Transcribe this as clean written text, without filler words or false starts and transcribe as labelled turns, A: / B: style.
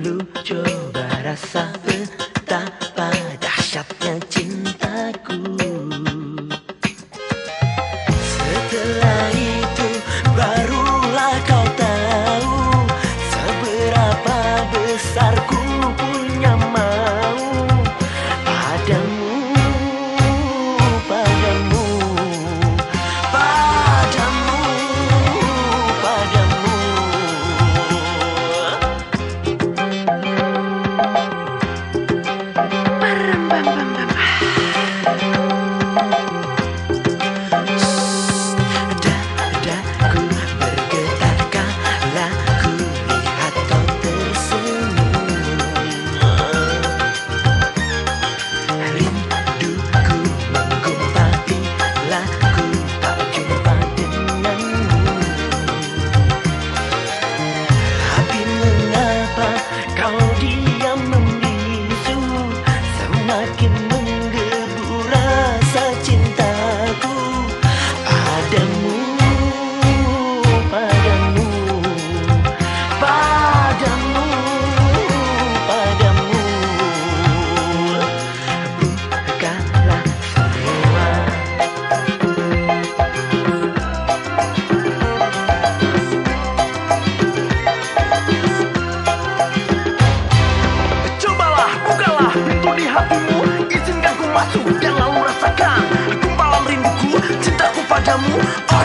A: Lu coba rasa betapa dahsyatnya cintaku. Setelah itu barulah kau tahu seberapa besar ku punya mau padamu, padamu, padamu, padamu. Dadaku bergetar kala ku lihat kau tersenyum. Rinduku menggumpal bila ku tak jumpa denganmu. Tapi mengapa kau diam membisu, semakin menggebu rasa cintaku padamu, padamu, padamu, padamu. Bukalah semua. Cobalah, bukalah pintu di hatimu, izinkan ku masuk dan lalu rasakan gumpalan rinduku, cintaku padamu.